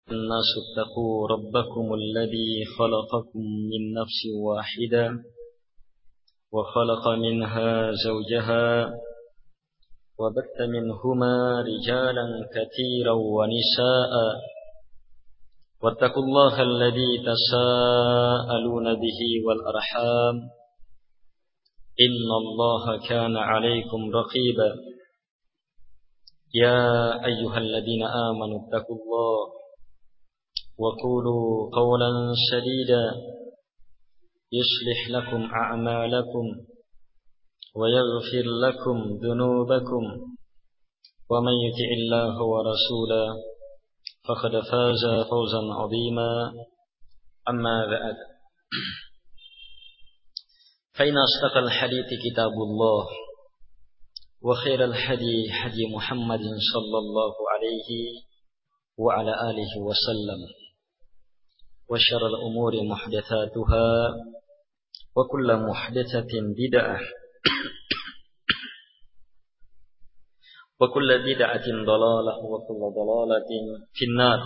الناس اتقوا ربكم الذي خلقكم من نفس واحدة وخلق منها زوجها وبث منهما رجالا كثيرا ونساء واتقوا الله الذي تساءلون به والأرحام إن الله كان عليكم رقيبا يا أيها الذين آمنوا اتقوا الله وقولوا قولا سديدا يصلح لكم أعمالكم ويغفر لكم ذنوبكم ومن يطع الله ورسوله فقد فاز فوزا عظيما أما بعد فإن أصدق الحديث كتاب الله وخير الهدي هدي محمد صلى الله عليه وعلى آله وسلم وشر الأمور محدثاتها وكل محدثة بدعة وكل بدعة ضلالة وكل ضلالة في النار.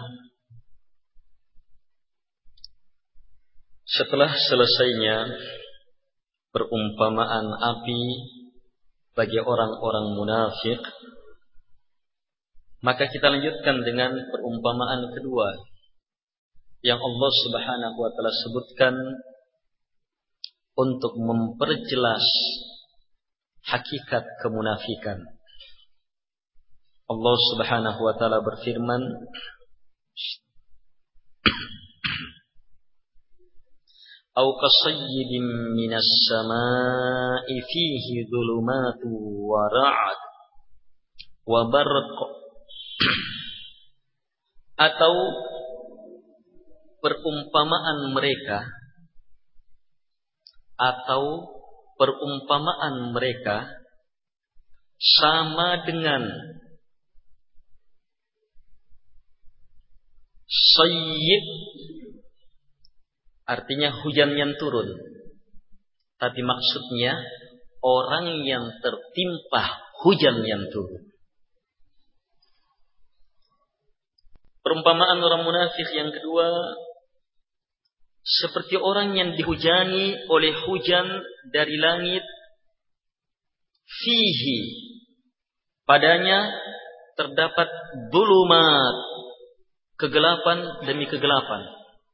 Setelah selesainya perumpamaan api bagi orang-orang munafik, maka kita lanjutkan dengan perumpamaan kedua yang Allah Subhanahu wa taala sebutkan untuk memperjelas hakikat kemunafikan. Allah Subhanahu wa taala berfirman, "Au qasayyibin minas samaa'i fihi dhulumatu wa ra'd wa barq." Atau perumpamaan mereka sama dengan sayyib, artinya hujan yang turun, tapi maksudnya orang yang tertimpa hujan yang turun. Perumpamaan orang munafik yang kedua seperti orang yang dihujani oleh hujan dari langit, fihi, padanya terdapat dhulumat, kegelapan demi kegelapan.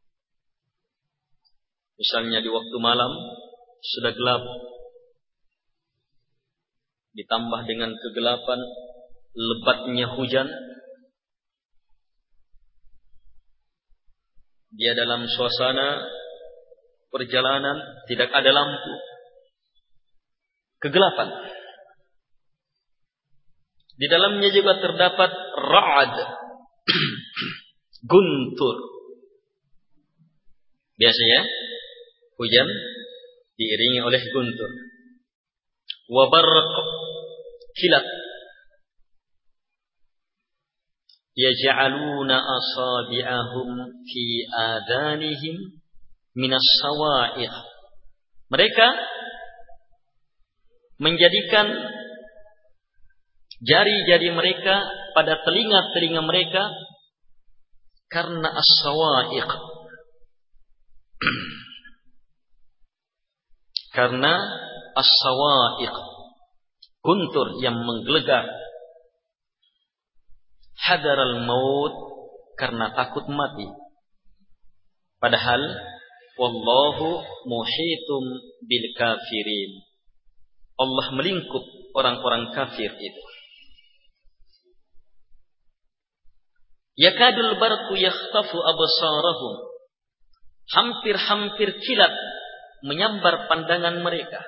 Misalnya di waktu malam sudah gelap, ditambah dengan kegelapan, lebatnya hujan, dia dalam suasana perjalanan, tidak ada lampu, kegelapan. Di dalamnya juga terdapat ra'ad, guntur. Biasanya hujan diiringi oleh guntur. Wa barq, kilat. Yaj'aluna asabi'ahum fi adanihim minas sawa'iq. Mereka menjadikan jari-jari mereka pada telinga-telinga mereka karena as-sawa'iq. Karena as-sawa'iq, guntur yang menggelegar. Hadaral maut, karena takut mati. Padahal wallahu muhitum bil kafirin. Allah melingkup orang-orang kafir itu. Yakadul barqu yakhtafu absarahum. Hampir-hampir kilat menyambar pandangan mereka.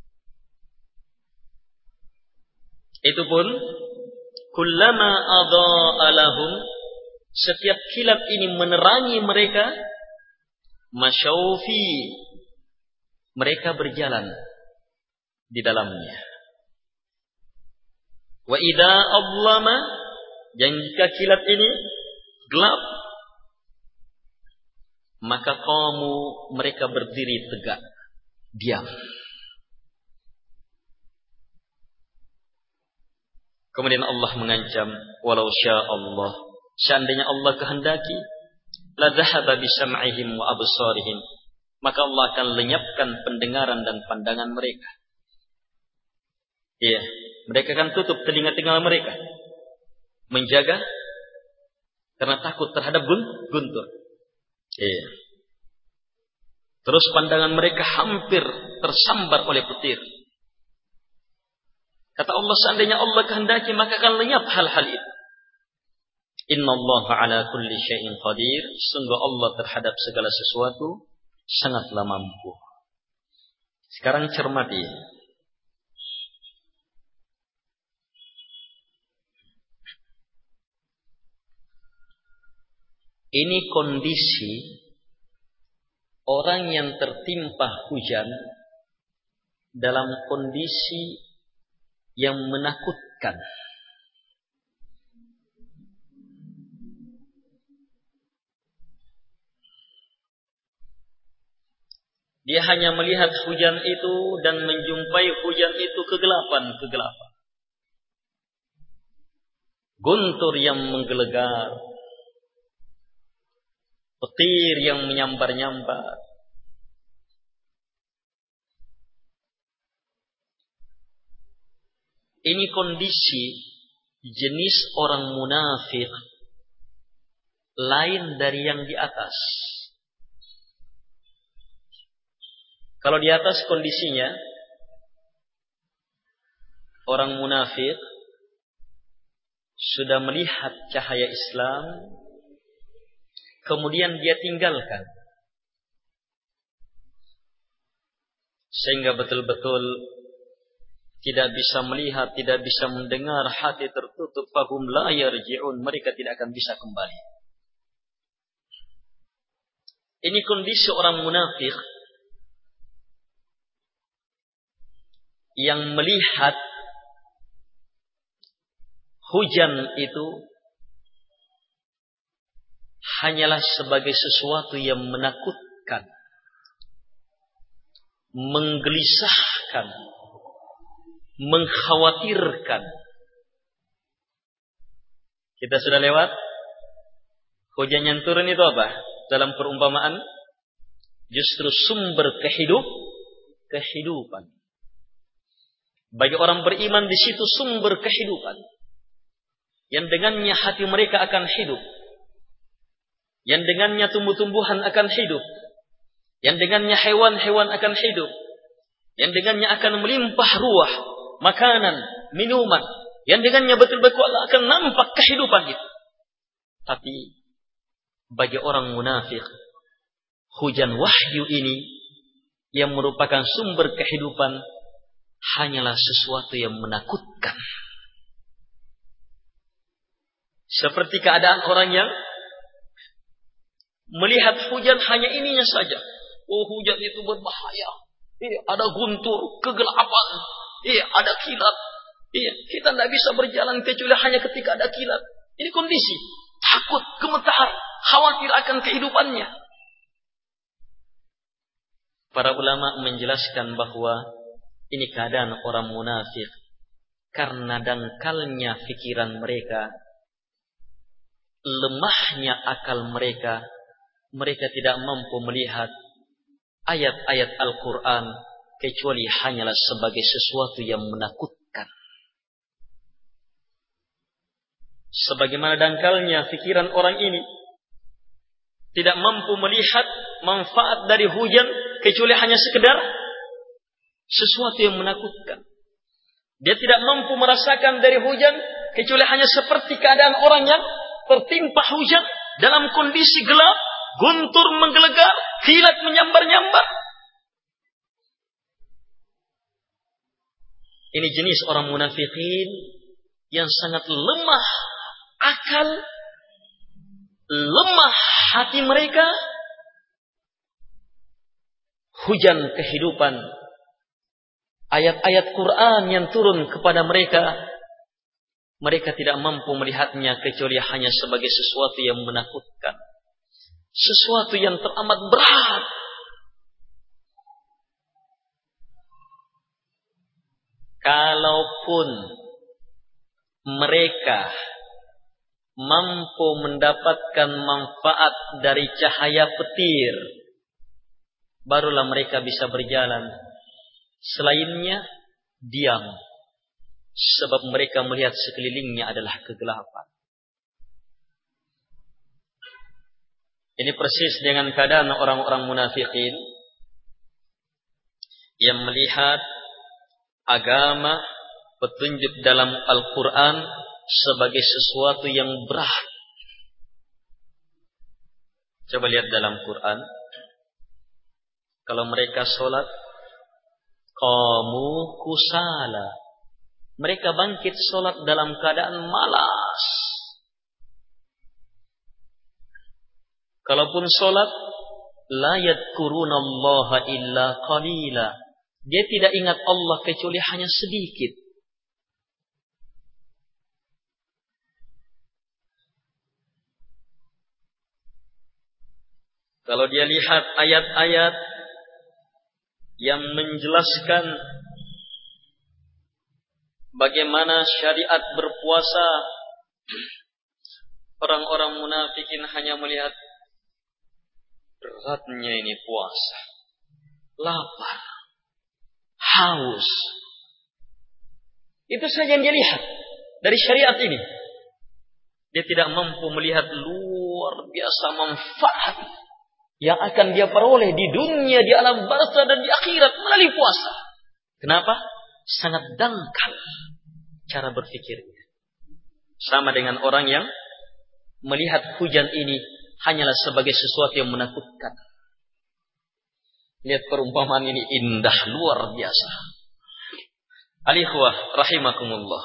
Itu pun kullama adha'a lahum, setiap kilat ini menerangi mereka, masyaufi, mereka berjalan di dalamnya. Wa idza adlama, dan jika kilat ini gelap, maka qamu, mereka berdiri tegak, diam. Kemudian Allah mengancam, walau sya Allah, seandainya Allah kehendaki, la dhahaba bi sam'ihim wa absarihim, maka Allah akan lenyapkan pendengaran dan pandangan mereka. Iya, mereka akan tutup telinga-telinga mereka, menjaga karena takut terhadap guntur. Iya. Terus pandangan mereka hampir tersambar oleh petir. Kata Allah, seandainya Allah kehendaki maka akan lenyap hal-hal itu. Innallaha ala kulli syai'in qadir. Sungguh Allah terhadap segala sesuatu sangatlah mampu. Sekarang cermati. Ini kondisi orang yang tertimpa hujan dalam kondisi yang menakutkan. Dia hanya melihat hujan itu dan menjumpai hujan itu kegelapan. Guntur yang menggelegar. Petir yang menyambar-nyambar. Ini kondisi jenis orang munafik lain dari yang di atas. Kalau di atas kondisinya orang munafik sudah melihat cahaya Islam, kemudian dia tinggalkan. Sehingga betul-betul tidak bisa melihat, tidak bisa mendengar, hati tertutup, fahum la yarji'un, mereka tidak akan bisa kembali. Ini kondisi orang munafik yang melihat hujan itu hanyalah sebagai sesuatu yang menakutkan, menggelisahkan, mengkhawatirkan. Kita sudah lewat hujan yang turun itu apa? Dalam perumpamaan justru sumber kehidupan. Bagi orang beriman di situ sumber kehidupan. Yang dengannya hati mereka akan hidup. Yang dengannya tumbuh-tumbuhan akan hidup. Yang dengannya hewan-hewan akan hidup. Yang dengannya akan melimpah ruah, makanan, minuman. Yang dengannya betul-betul akan nampak kehidupan itu. Tapi bagi orang munafik, hujan wahyu ini yang merupakan sumber kehidupan hanyalah sesuatu yang menakutkan. Seperti keadaan orang yang melihat hujan hanya ininya saja. Oh, hujan itu berbahaya. Ada guntur, kegelapan. Ada kilat. Kita tidak bisa berjalan kecuali hanya ketika ada kilat. Ini kondisi. Takut, gemetar, khawatir akan kehidupannya. Para ulama menjelaskan bahwa ini keadaan orang munafik karena dangkalnya pikiran mereka, lemahnya akal mereka. Mereka tidak mampu melihat ayat-ayat Al-Quran kecuali hanyalah sebagai sesuatu yang menakutkan. Sebagaimana dangkalnya pikiran orang ini tidak mampu melihat manfaat dari hujan kecuali hanya sekedar sesuatu yang menakutkan. Dia tidak mampu merasakan dari hujan kecuali hanya seperti keadaan orang yang tertimpa hujan dalam kondisi gelap, guntur menggelegar, kilat menyambar-nyambar. Ini jenis orang munafikin yang sangat lemah akal, lemah hati mereka. Hujan kehidupan, ayat-ayat Quran yang turun kepada mereka, mereka tidak mampu melihatnya kecuali hanya sebagai sesuatu yang menakutkan, sesuatu yang teramat berat. Kalaupun mereka mampu mendapatkan manfaat dari cahaya petir, barulah mereka bisa berjalan. Selainnya diam, sebab mereka melihat sekelilingnya adalah kegelapan. Ini persis dengan keadaan orang-orang munafikin yang melihat agama, petunjuk dalam Al-Quran sebagai sesuatu yang berat. Coba lihat dalam Quran, kalau mereka sholat, qamu kusala, mereka bangkit sholat dalam keadaan malas. Kalaupun sholat, la yadhkurunallaha illa qalila, dia tidak ingat Allah kecuali hanya sedikit. Kalau dia lihat ayat-ayat yang menjelaskan bagaimana syariat berpuasa, orang-orang munafikin hanya melihat beratnya ini puasa, lapar, haus. Itu saja yang dia lihat dari syariat ini. Dia tidak mampu melihat luar biasa manfaat yang akan dia peroleh di dunia, di alam barzah dan di akhirat melalui puasa. Kenapa? Sangat dangkal cara berpikirnya. Sama dengan orang yang melihat hujan ini hanyalah sebagai sesuatu yang menakutkan. Lihat perumpamaan ini indah, luar biasa. Al-ikhwah rahimakumullah.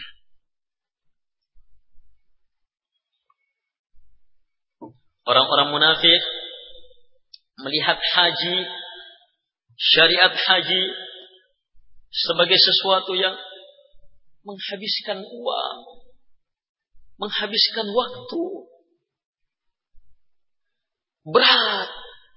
Orang-orang munafik melihat haji, syariat haji sebagai sesuatu yang menghabiskan uang, menghabiskan waktu, berat.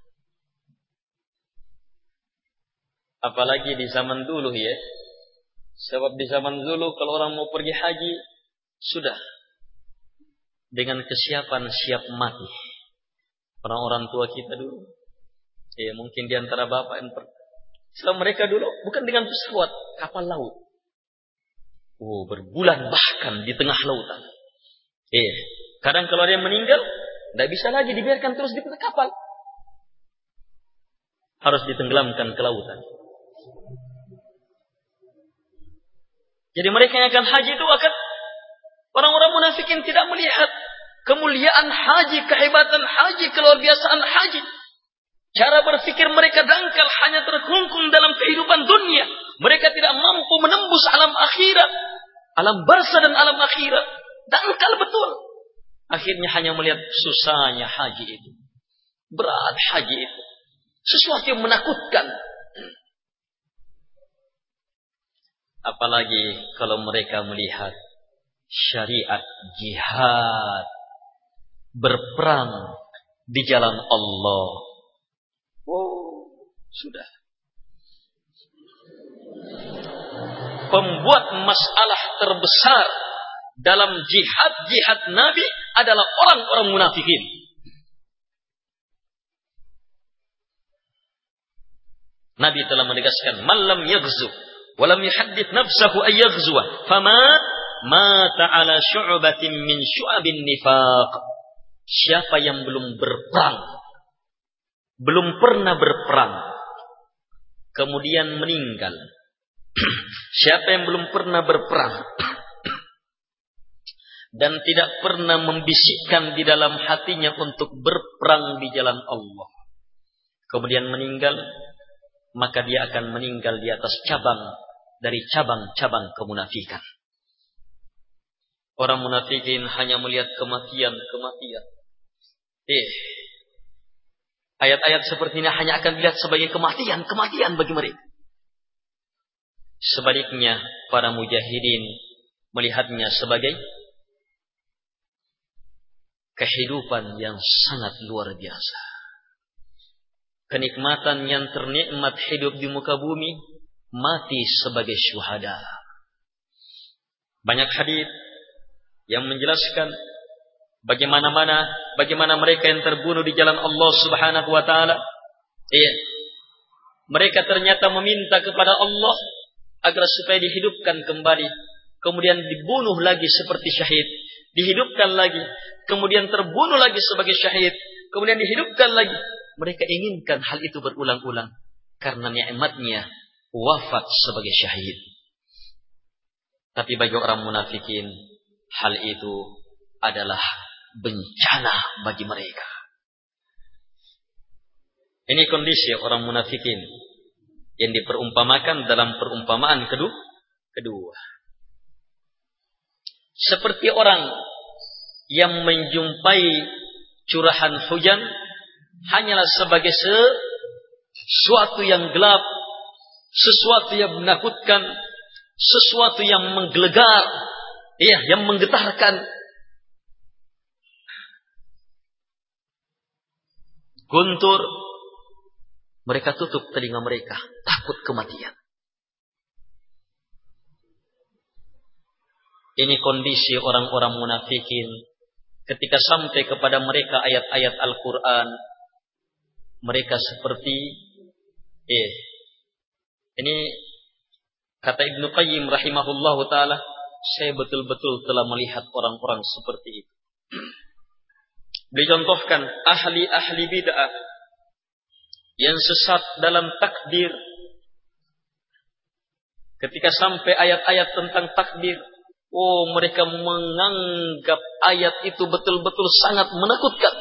Apalagi di zaman dulu ya. Sebab di zaman dulu kalau orang mau pergi haji, sudah dengan kesiapan siap mati. Orang-orang tua kita dulu, ya mungkin di antara bapak yang Islam mereka dulu bukan dengan pesawat, kapal laut. Oh, berbulan bahkan di tengah lautan. Kadang kalau ada yang meninggal, tidak bisa lagi dibiarkan terus di kapal. Harus ditenggelamkan ke lautan. Jadi mereka yang akan haji itu akan orang-orang munafikin tidak melihat kemuliaan haji, kehebatan haji, keluarbiasaan haji. Cara berpikir mereka dangkal, hanya terkungkung dalam kehidupan dunia. Mereka tidak mampu menembus alam akhirat, alam barzah dan alam akhirat. Dangkal betul. Akhirnya hanya melihat susahnya haji itu, berat haji itu, sesuatu yang menakutkan. Apalagi kalau mereka melihat syariat jihad, berperang di jalan Allah. Oh, sudah. Pembuat masalah terbesar dalam jihad Nabi adalah orang-orang munafikin. Nabi telah menegaskan, "Man lam yaghzu wa lam yuhaddith nafsahu ay yaghzuwa, mata ala syu'batin min syu'abin nifaq." Siapa yang belum berperang, belum pernah berperang, kemudian meninggal. Siapa yang belum pernah berperang dan tidak pernah membisikkan di dalam hatinya untuk berperang di jalan Allah, kemudian meninggal, maka dia akan meninggal di atas cabang dari cabang-cabang kemunafikan. Orang munafikin hanya melihat kematian. Ayat-ayat seperti ini hanya akan dilihat sebagai kematian bagi mereka. Sebaliknya, para mujahidin melihatnya sebagai kehidupan yang sangat luar biasa. Kenikmatan yang ternikmat hidup di muka bumi, mati sebagai syuhada. Banyak hadits yang menjelaskan Bagaimana mereka yang terbunuh di jalan Allah Subhanahu wa taala? Iya. Mereka ternyata meminta kepada Allah agar supaya dihidupkan kembali, kemudian dibunuh lagi seperti syahid, dihidupkan lagi, kemudian terbunuh lagi sebagai syahid, kemudian dihidupkan lagi. Mereka inginkan hal itu berulang-ulang karena nikmatnya wafat sebagai syahid. Tapi bagi orang munafikin, hal itu adalah bencana bagi mereka. Ini kondisi orang munafikin yang diperumpamakan dalam perumpamaan kedua. Seperti orang yang menjumpai curahan hujan hanyalah sebagai sesuatu yang gelap, sesuatu yang menakutkan, sesuatu yang menggelegar, yang menggetarkan. Guntur, mereka tutup telinga mereka, takut kematian. Ini kondisi orang-orang munafikin ketika sampai kepada mereka ayat-ayat Al-Quran. Mereka seperti ini kata Ibnu Qayyim rahimahullahu ta'ala, saya betul-betul telah melihat orang-orang seperti itu. Dicontohkan ahli-ahli bid'ah yang sesat dalam takdir. Ketika sampai ayat-ayat tentang takdir, mereka menganggap ayat itu betul-betul sangat menakutkan.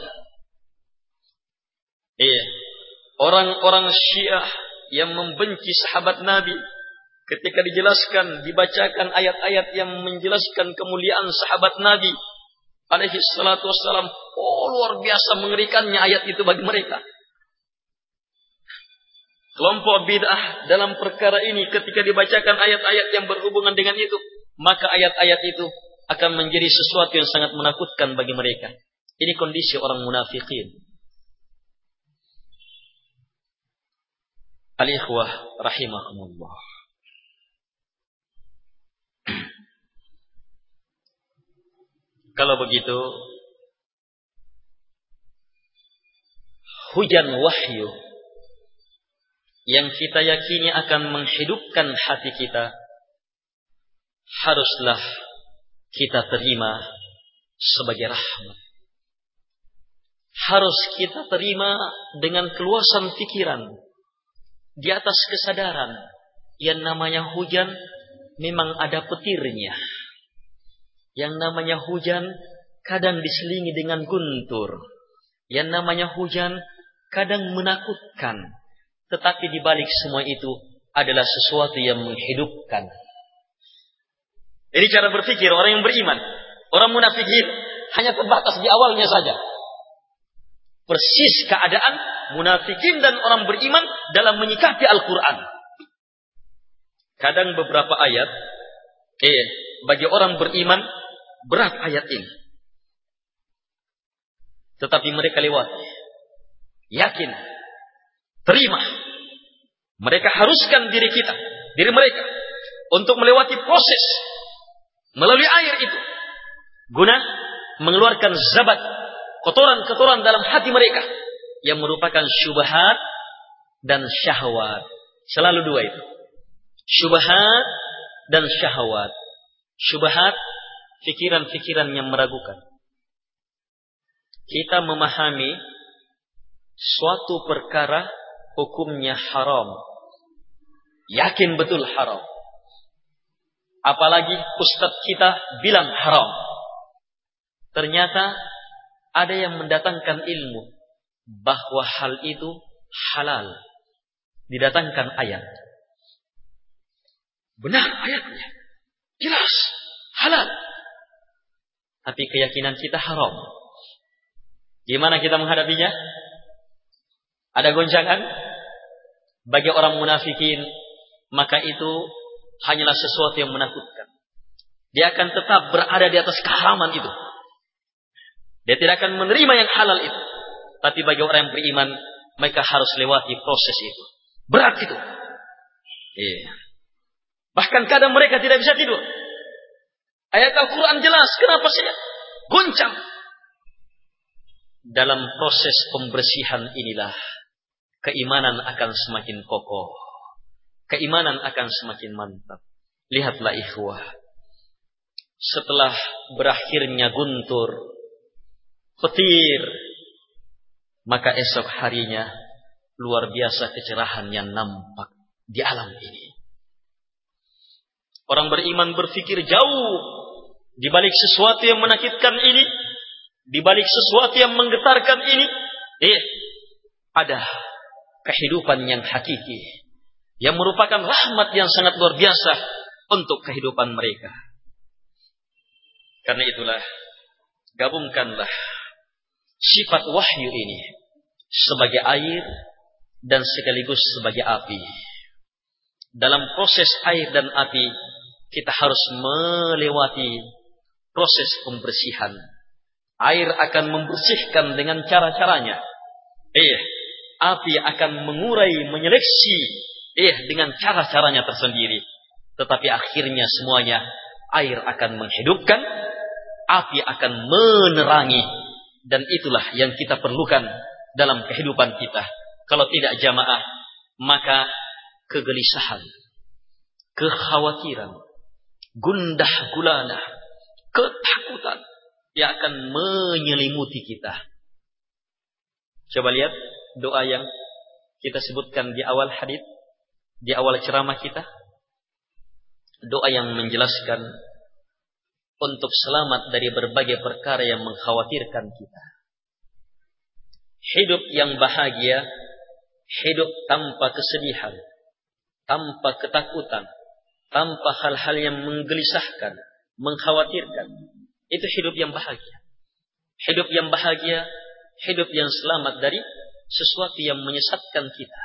Orang-orang Syiah yang membenci sahabat Nabi, ketika dibacakan ayat-ayat yang menjelaskan kemuliaan sahabat Nabi alaihi salatu wassalam, luar biasa mengerikannya ayat itu bagi mereka. Kelompok bid'ah dalam perkara ini ketika dibacakan ayat-ayat yang berhubungan dengan itu, maka ayat-ayat itu akan menjadi sesuatu yang sangat menakutkan bagi mereka. Ini kondisi orang munafikin. Al-ikhwah rahimahumullah. Kalau begitu, hujan wahyu yang kita yakini akan menghidupkan hati kita, haruslah kita terima sebagai rahmat. Harus kita terima dengan keluasan pikiran, di atas kesadaran. Yang namanya hujan memang ada petirnya. Yang namanya hujan kadang diselingi dengan guntur. Yang namanya hujan kadang menakutkan. Tetapi di balik semua itu adalah sesuatu yang menghidupkan. Ini cara berpikir orang yang beriman. Orang munafikin hanya terbatas di awalnya saja. Persis keadaan munafikin dan orang beriman dalam menyikapi Al-Quran. Kadang beberapa ayat, bagi orang beriman berat ayat ini. Tetapi mereka lewati. Yakin. Terima. Mereka haruskan diri mereka untuk melewati proses melalui air itu, guna mengeluarkan zabat, kotoran-kotoran dalam hati mereka yang merupakan syubhat dan syahwat. Selalu dua itu, syubhat dan syahwat. Syubhat, pikiran-pikiran yang meragukan. Kita memahami suatu perkara hukumnya haram, yakin betul haram. Apalagi ustaz kita bilang haram. Ternyata ada yang mendatangkan ilmu bahwa hal itu halal. Didatangkan ayat. Benar ayatnya. Jelas. Halal. Tapi keyakinan kita haram. Gimana kita menghadapinya? Ada goncangan? Bagi orang munafikin, maka itu hanyalah sesuatu yang menakutkan. Dia akan tetap berada di atas keharaman itu. Dia tidak akan menerima yang halal itu. Tapi bagi orang yang beriman, mereka harus lewati proses itu. Berat itu. Bahkan kadang mereka tidak bisa tidur. Ayat Al-Quran jelas. Kenapa sih? Goncang. dalam proses pembersihan inilah keimanan akan semakin kokoh. Keimanan akan semakin mantap. Lihatlah ikhwah. Setelah berakhirnya guntur, petir, maka esok harinya luar biasa kecerahan yang nampak di alam ini. Orang beriman berpikir jauh di balik sesuatu yang menakutkan ini, di balik sesuatu yang menggetarkan ini, ada kehidupan yang hakiki, yang merupakan rahmat yang sangat luar biasa untuk kehidupan mereka. Karena itulah, gabungkanlah sifat wahyu ini sebagai air dan sekaligus sebagai api. Dalam proses air dan api, kita harus melewati proses pembersihan. Air akan membersihkan dengan cara-caranya. Api akan mengurai, menyeleksi dengan cara-caranya tersendiri. Tetapi akhirnya semuanya air akan menghidupkan, api akan menerangi, dan itulah yang kita perlukan dalam kehidupan kita. Kalau tidak jamaah, maka kegelisahan, kekhawatiran, gundah gulana, ketakutan yang akan menyelimuti kita. Coba lihat doa yang kita sebutkan di awal hadits, di awal ceramah kita. Doa yang menjelaskan untuk selamat dari berbagai perkara yang mengkhawatirkan kita. Hidup yang bahagia, hidup tanpa kesedihan, tanpa ketakutan, tanpa hal-hal yang menggelisahkan, mengkhawatirkan. Itu hidup yang bahagia. Hidup yang bahagia, hidup yang selamat dari sesuatu yang menyesatkan kita.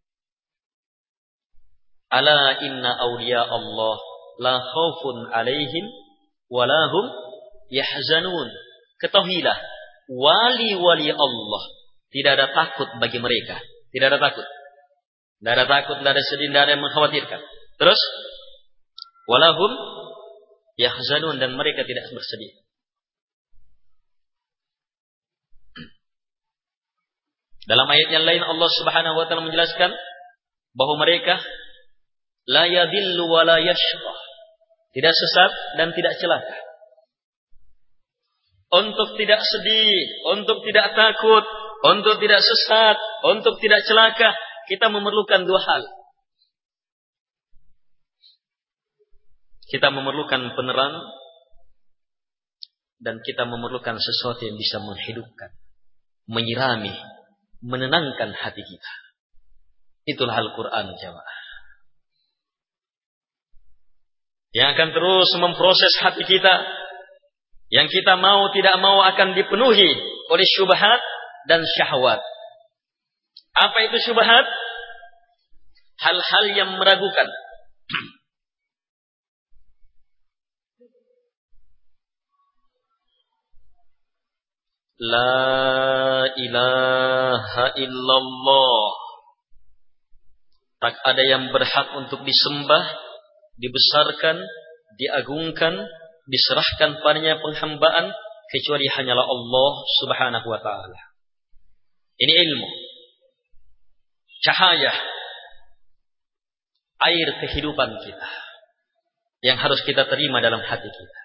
Ala inna awliya Allah la khaufun alaihim walahum yahzanun. Ketahuilah, wali-wali Allah tidak ada takut bagi mereka. Tidak ada takut. Tidak ada takut, tidak ada sedih, tidak ada yang mengkhawatirkan. Terus, walahum yahzanun, dan mereka tidak bersedih. Dalam ayat yang lain Allah Subhanahu wa taala menjelaskan bahwa mereka la yadhillu wa la yashqa. Tidak sesat dan tidak celaka. Untuk tidak sedih, untuk tidak takut, untuk tidak sesat, untuk tidak celaka, kita memerlukan dua hal. Kita memerlukan penerang, dan kita memerlukan sesuatu yang bisa menghidupkan, menyirami, menenangkan hati kita. Itulah Al-Quran, jamaah. Yang akan terus memproses hati kita, yang kita mau tidak mau akan dipenuhi oleh syubhat dan syahwat. Apa itu syubhat? Hal-hal yang meragukan. La ilaha illallah. Tak ada yang berhak untuk disembah, dibesarkan, diagungkan, diserahkan padanya penghambaan kecuali hanyalah Allah Subhanahu wa taala. Ini ilmu, cahaya, air kehidupan kita yang harus kita terima dalam hati kita,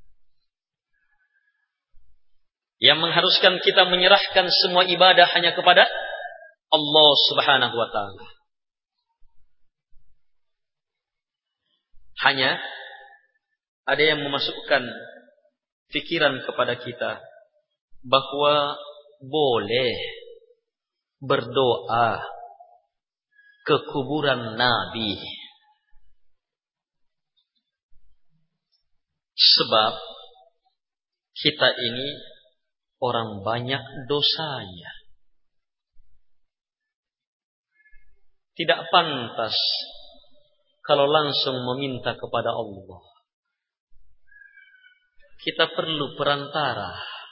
yang mengharuskan kita menyerahkan semua ibadah hanya kepada Allah Subhanahu wa taala. Hanya ada yang memasukkan pikiran kepada kita bahwa boleh berdoa ke kuburan Nabi, sebab kita ini orang banyak dosanya. Tidak pantas kalau langsung meminta kepada Allah. Kita perlu perantara.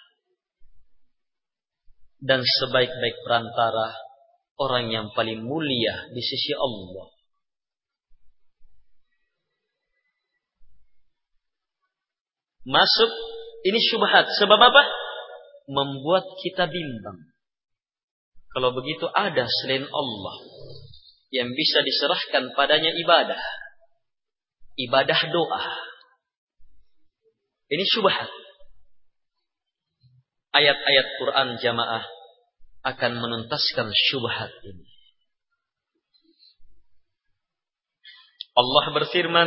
Dan sebaik-baik perantara, orang yang paling mulia di sisi Allah. Masuk, ini syubhat. Sebab apa? membuat kita bimbang. Kalau begitu ada selain Allah yang bisa diserahkan padanya ibadah. Ibadah doa. Ini syubhat. Ayat-ayat Quran jamaah akan menuntaskan syubhat ini. Allah berfirman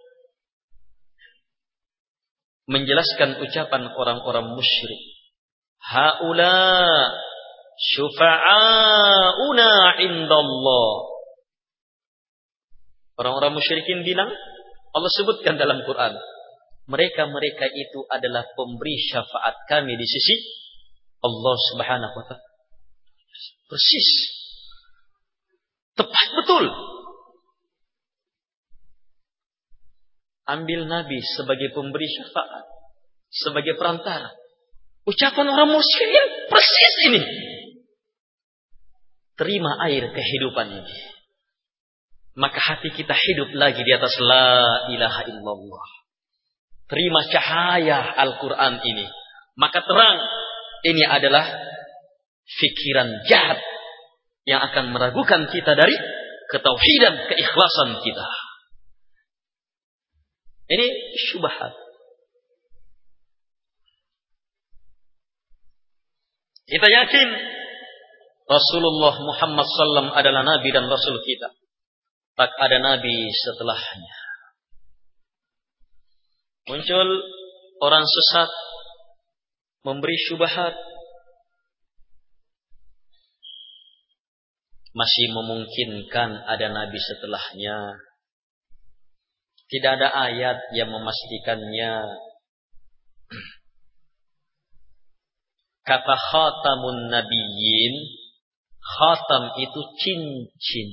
menjelaskan ucapan orang-orang musyrik. Haula syufa'auna indallah. Orang-orang musyrikin bilang, Allah sebutkan dalam Quran, mereka-mereka itu adalah pemberi syafaat kami di sisi Allah Subhanahu wa ta'ala. Persis. Tepat betul. Ambil Nabi sebagai pemberi syafaat, sebagai perantara. Ucapan orang musyrikin persis ini. Terima air kehidupan ini. Maka hati kita hidup lagi di atas la ilaha illallah. Terima cahaya Al-Quran ini. Maka terang, ini adalah fikiran jahat yang akan meragukan kita dari ketauhidan, keikhlasan kita. Ini syubhat. Kita yakin Rasulullah Muhammad SAW adalah Nabi dan Rasul kita. Tak ada Nabi setelahnya. Muncul orang sesat memberi syubhat. Masih memungkinkan ada Nabi setelahnya. Tidak ada ayat yang memastikannya. Kata khatamun nabiyyin, khatam itu cincin.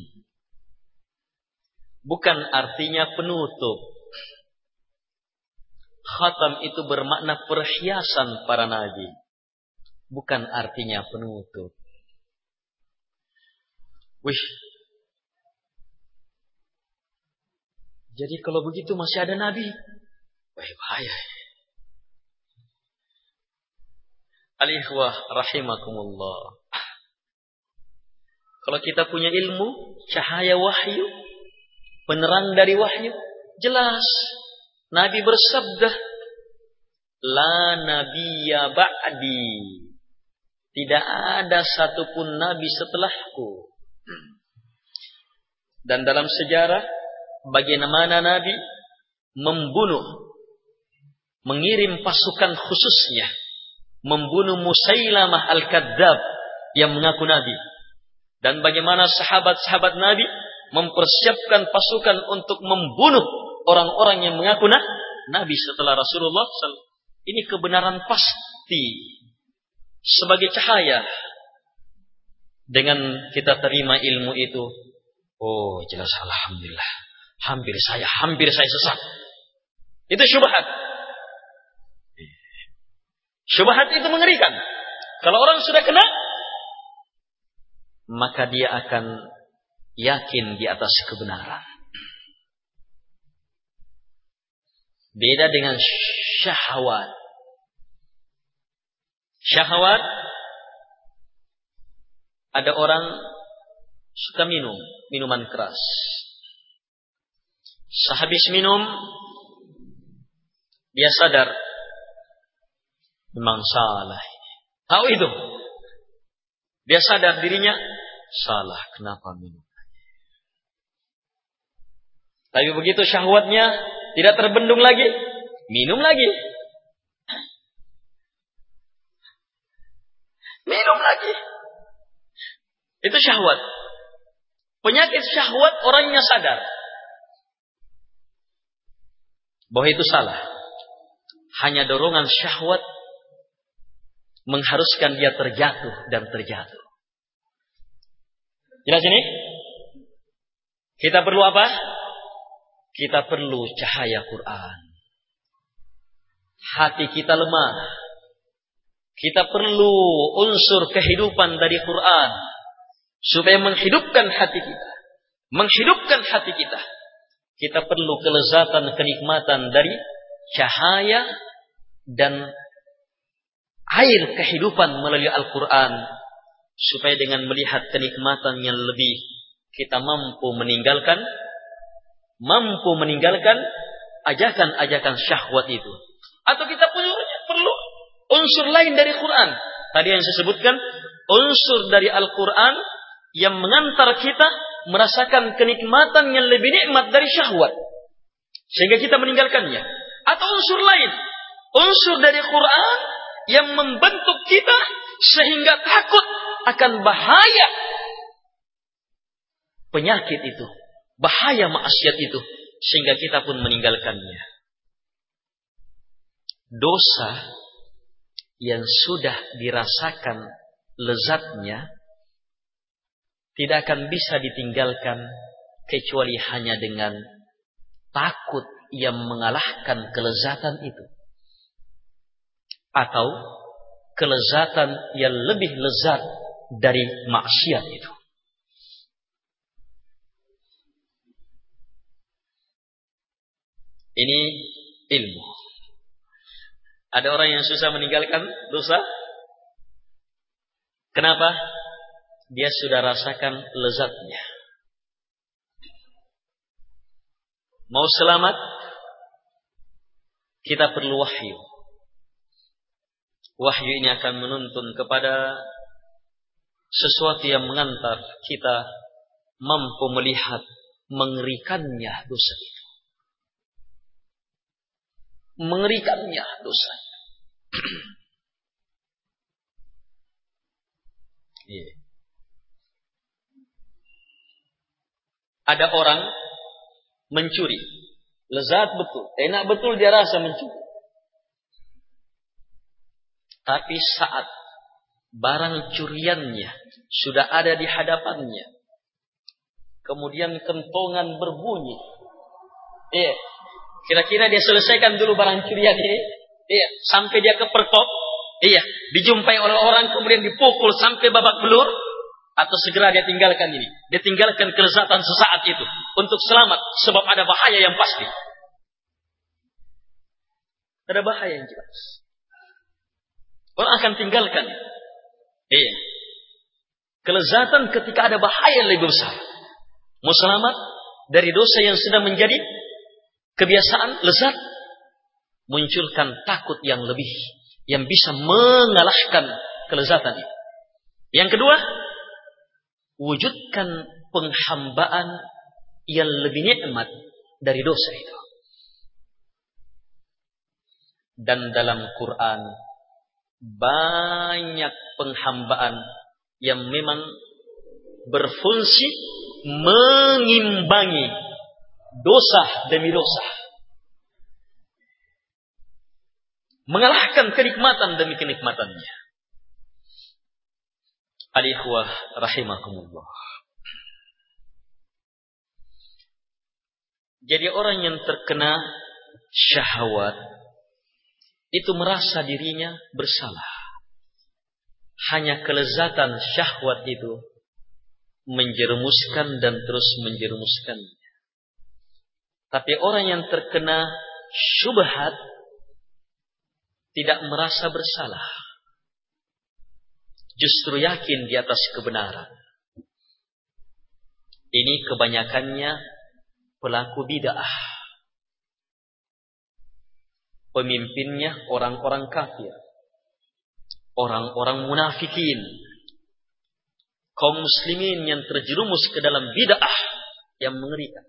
Bukan artinya penutup. Khatam itu bermakna perhiasan para nabi. Bukan artinya penutup. Wih. Jadi kalau begitu masih ada nabi? Wah, bahaya. Al-ikhwah rahimakumullah. Kalau kita punya ilmu, cahaya wahyu, penerang dari wahyu, jelas. Nabi bersabda, la nabiyya ba'di. Tidak ada satupun nabi setelahku. Dan dalam sejarah, bagaimana Nabi membunuh, mengirim pasukan khususnya, membunuh Musailamah al-Kadzab yang mengaku Nabi. Dan bagaimana sahabat-sahabat Nabi mempersiapkan pasukan untuk membunuh orang-orang yang mengaku Nabi setelah Rasulullah SAW. Ini kebenaran pasti sebagai cahaya. Dengan kita terima ilmu itu, oh jelas alhamdulillah. Hampir saya sesat. Itu syubhat. Syubhat itu mengerikan. Kalau orang sudah kena, maka dia akan yakin di atas kebenaran. Beda dengan syahwat. Syahwat, ada orang suka minum minuman keras. Sehabis minum, dia sadar memang salah. Tahu itu. Dia sadar dirinya salah, kenapa minum. Tapi begitu syahwatnya tidak terbendung lagi, minum lagi. Minum lagi. Itu syahwat. Penyakit syahwat orangnya sadar bahwa itu salah. Hanya dorongan syahwat mengharuskan dia terjatuh dan terjatuh. Jelas ini? Kita perlu apa? Kita perlu cahaya Quran. Hati kita lemah. Kita perlu unsur kehidupan dari Quran supaya menghidupkan hati kita. Menghidupkan hati kita. Kita perlu kelezatan, kenikmatan dari cahaya dan air kehidupan melalui Al-Quran, supaya dengan melihat kenikmatan yang lebih kita mampu meninggalkan ajakan-ajakan syahwat itu. Atau kita perlu unsur lain dari Quran. Tadi yang saya sebutkan, unsur dari Al-Quran yang mengantar kita merasakan kenikmatan yang lebih nikmat dari syahwat, sehingga kita meninggalkannya. Atau unsur lain, unsur dari Quran yang membentuk kita sehingga takut akan bahaya penyakit itu, bahaya maksiat itu, sehingga kita pun meninggalkannya. Dosa yang sudah dirasakan lezatnya tidak akan bisa ditinggalkan kecuali hanya dengan takut yang mengalahkan kelezatan itu, atau kelezatan yang lebih lezat dari maksiat itu. Ini ilmu. Ada orang yang susah meninggalkan dosa. Kenapa? Dia sudah rasakan lezatnya. Mau selamat, kita perlu wahyu. Wahyu ini akan menuntun kepada sesuatu yang mengantar kita mampu melihat mengerikannya dosa itu. Mengerikannya dosa. Ada orang mencuri, lezat betul, enak betul dia rasa mencuri. Tapi saat barang curiannya sudah ada di hadapannya, kemudian kentongan berbunyi, kira-kira dia selesaikan dulu barang curian ini, sampai dia kepergok, dijumpai oleh orang, kemudian dipukul sampai babak belur, atau segera dia tinggalkan ini. Dia tinggalkan kelezatan sesaat itu untuk selamat, sebab ada bahaya yang pasti. Ada bahaya yang jelas. Orang akan tinggalkan. Kelezatan ketika ada bahaya yang lebih besar. Mau selamat dari dosa yang sudah menjadi kebiasaan lezat, munculkan takut yang lebih, yang bisa mengalahkan kelezatan itu. Yang kedua, wujudkan penghambaan yang lebih nikmat dari dosa itu. Dan dalam Quran banyak penghambaan yang memang berfungsi mengimbangi dosa demi dosa, mengalahkan kenikmatan demi kenikmatannya. Al-ikhwah rahimakumullah. Jadi orang yang terkena syahwat itu merasa dirinya bersalah. Hanya kelezatan syahwat itu menjerumuskan dan terus menjerumuskannya. Tapi orang yang terkena syubhat tidak merasa bersalah, justru yakin di atas kebenaran. Ini kebanyakannya pelaku bid'ah. Pemimpinnya orang-orang kafir, orang-orang munafikin, kaum muslimin yang terjerumus ke dalam bid'ah yang mengerikan.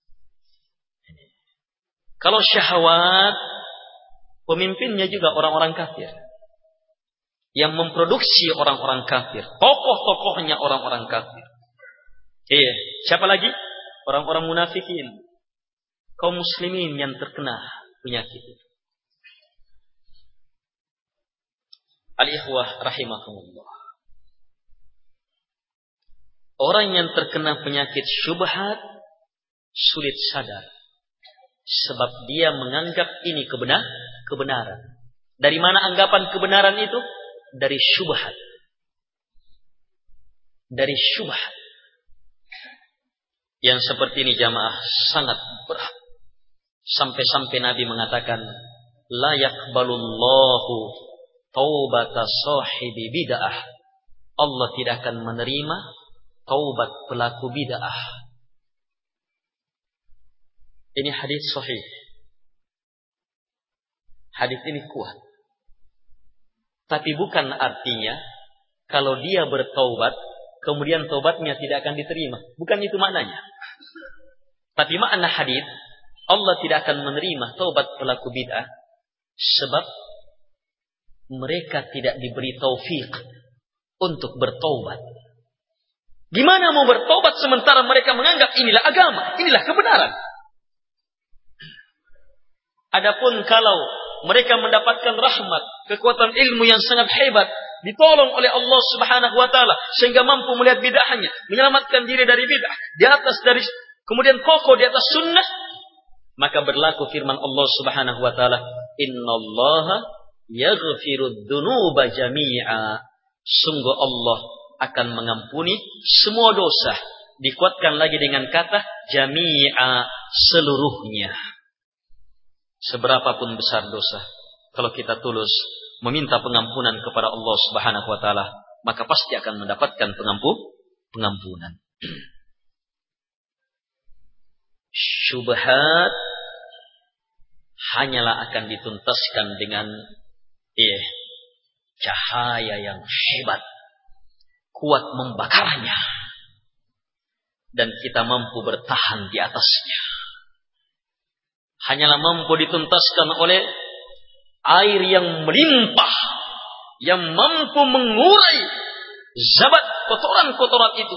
Kalau syahwat, pemimpinnya juga orang-orang kafir yang memproduksi orang-orang kafir, tokoh-tokohnya orang-orang kafir. Siapa lagi? Orang-orang munafikin, kaum muslimin yang terkena penyakit itu. Al-ikhwah rahimakumullah. Orang yang terkena penyakit syubhat sulit sadar, sebab dia menganggap ini kebenaran. Dari mana anggapan kebenaran itu? Dari syubhat. Dari syubhat. Yang seperti ini jamaah sangat berat. Sampai-sampai Nabi mengatakan, la yakbalullahu taubata sahibi bid'ah. Allah tidak akan menerima taubat pelaku bid'ah. Ini hadis sahih. Hadis ini kuat. Tapi bukan artinya kalau dia bertaubat kemudian taubatnya tidak akan diterima. Bukan itu maknanya. Tapi makna hadis, Allah tidak akan menerima taubat pelaku bid'ah sebab mereka tidak diberi taufik untuk bertaubat. Gimana mau bertaubat sementara mereka menganggap inilah agama, inilah kebenaran. Adapun kalau mereka mendapatkan rahmat, kekuatan ilmu yang sangat hebat, ditolong oleh Allah Subhanahu wa taala sehingga mampu melihat bid'ahnya, menyelamatkan diri dari bid'ah, kemudian kokoh di atas sunnah, maka berlaku firman Allah Subhanahu wa taala, "Innallaha yaghfirud dzunuba jami'a." Sungguh Allah akan mengampuni semua dosa. Dikuatkan lagi dengan kata jami'a, seluruhnya. Seberapapun besar dosa, kalau kita tulus meminta pengampunan kepada Allah Subhanahu wa taala, maka pasti akan mendapatkan pengampunan. Syubhat hanyalah akan dituntaskan dengan cahaya yang hebat, kuat membakarnya, dan kita mampu bertahan di atasnya. Hanyalah mampu dituntaskan oleh air yang melimpah, yang mampu mengurai zabat kotoran-kotoran itu.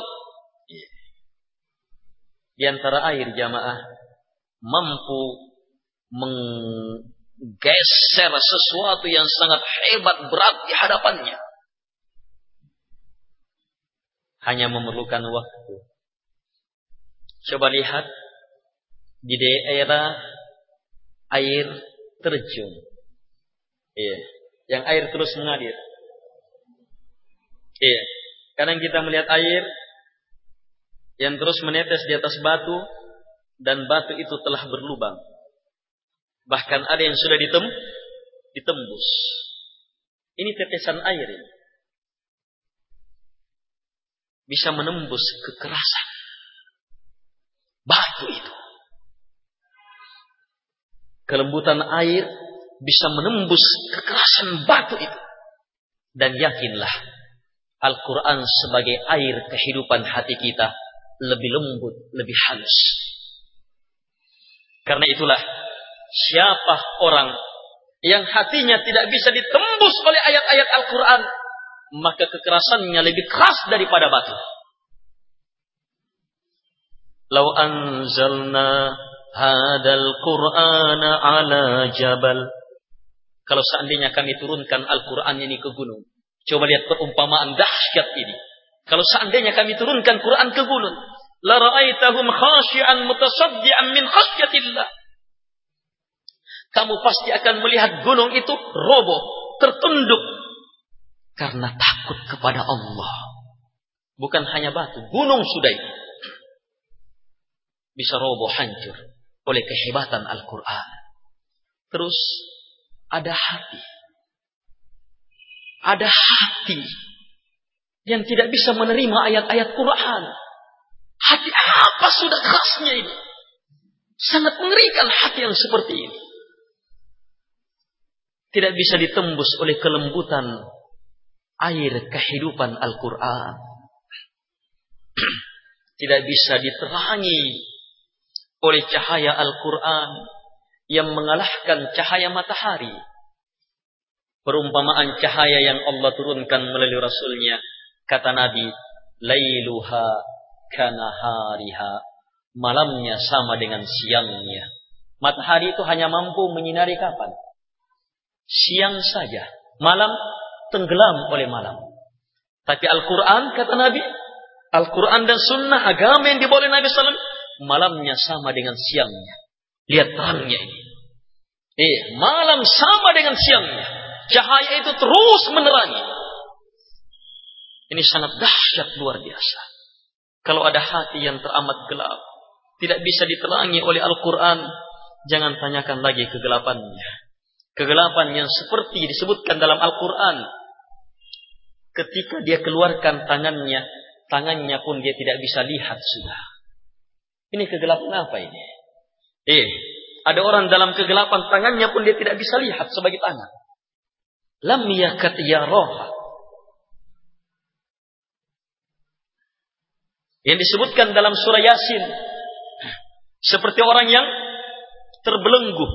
Di antara air jamaah mampu menggeser sesuatu yang sangat hebat berat di hadapannya. Hanya memerlukan waktu. Coba lihat di daerah air terjun. Yang air terus mengalir. Kadang kita melihat air yang terus menetes di atas batu dan batu itu telah berlubang. Bahkan ada yang sudah ditembus. Ini tetesan air ini. Bisa menembus kekerasan batu itu. Kelembutan air bisa menembus kekerasan batu itu. Dan yakinlah, Al-Quran sebagai air kehidupan hati kita lebih lembut, lebih halus. Karena itulah, siapa orang yang hatinya tidak bisa ditembus oleh ayat-ayat Al-Quran, maka kekerasannya lebih keras daripada batu. Lau anzalna hadal Qur'ana ala jabal. Kalau seandainya kami turunkan Al-Quran ini ke gunung. Coba lihat perumpamaan dahsyat ini. Kalau seandainya kami turunkan Quran ke gunung, la ra'aitahum khashi'an mutasaddian min khasyatillah. Kamu pasti akan melihat gunung itu roboh, tertunduk karena takut kepada Allah. Bukan hanya batu, gunung sudah itu bisa roboh hancur oleh kehebatan Al-Quran. Terus ada hati. Ada hati yang tidak bisa menerima ayat-ayat Quran. Hati apa sudah kerasnya ini? Sangat mengerikan hati yang seperti ini. Tidak bisa ditembus oleh kelembutan air kehidupan Al-Quran. Tidak bisa diterangi oleh cahaya Al-Quran yang mengalahkan cahaya matahari. Perumpamaan cahaya yang Allah turunkan melalui Rasulnya, kata Nabi, lailuha kanahariha, malamnya sama dengan siangnya. Matahari itu hanya mampu menyinari kapan? Siang saja. Malam tenggelam oleh malam. Tapi Al-Quran, kata Nabi, Al-Quran dan Sunnah, agama yang dibawa oleh Nabi SAW, malamnya sama dengan siangnya. Lihat terangnya ini. Malam sama dengan siangnya. Cahaya itu terus menerangi. Ini sangat dahsyat, luar biasa. Kalau ada hati yang teramat gelap, tidak bisa diterangi oleh Al-Quran, jangan tanyakan lagi kegelapannya. Kegelapan yang seperti disebutkan dalam Al-Quran. Ketika dia keluarkan tangannya pun dia tidak bisa lihat sudah. Ini kegelapan apa ini? Ada orang dalam kegelapan, tangannya pun dia tidak bisa lihat sebagai tangan. Lam yakat yaraha. Yang disebutkan dalam surah Yasin, seperti orang yang terbelenggu.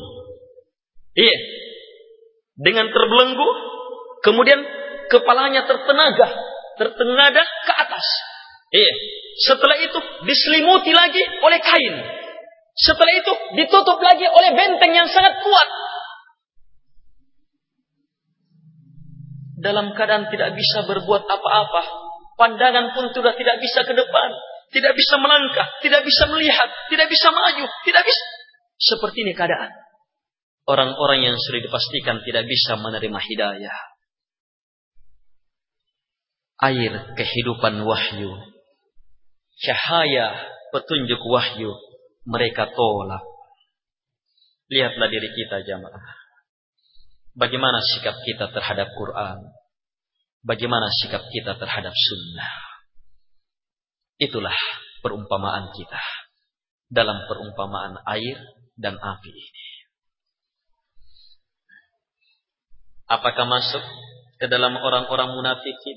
Dengan terbelenggu, kemudian kepalanya tertengadah ke atas. Setelah itu diselimuti lagi oleh kain. Setelah itu ditutup lagi oleh benteng yang sangat kuat. Dalam keadaan tidak bisa berbuat apa-apa. Pandangan pun sudah tidak bisa ke depan. Tidak bisa melangkah. Tidak bisa melihat. Tidak bisa maju. Tidak bisa. Seperti ini keadaan. Orang-orang yang sudah dipastikan tidak bisa menerima hidayah. Air kehidupan wahyu. Cahaya petunjuk wahyu. Mereka tolak. Lihatlah diri kita jamaah. Bagaimana sikap kita terhadap Quran? Bagaimana sikap kita terhadap sunnah? Itulah perumpamaan kita dalam perumpamaan air dan api ini. Apakah masuk ke dalam orang-orang munafikin?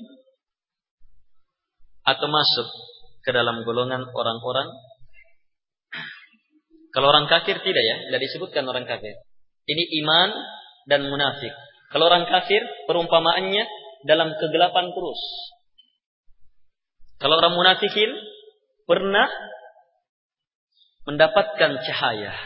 Atau masuk ke dalam golongan orang-orang? Kalau orang kafir tidak ya, tidak disebutkan orang kafir. Ini iman dan munafik. Kalau orang kafir, perumpamaannya dalam kegelapan terus. Kalau orang munafikin pernah mendapatkan cahaya,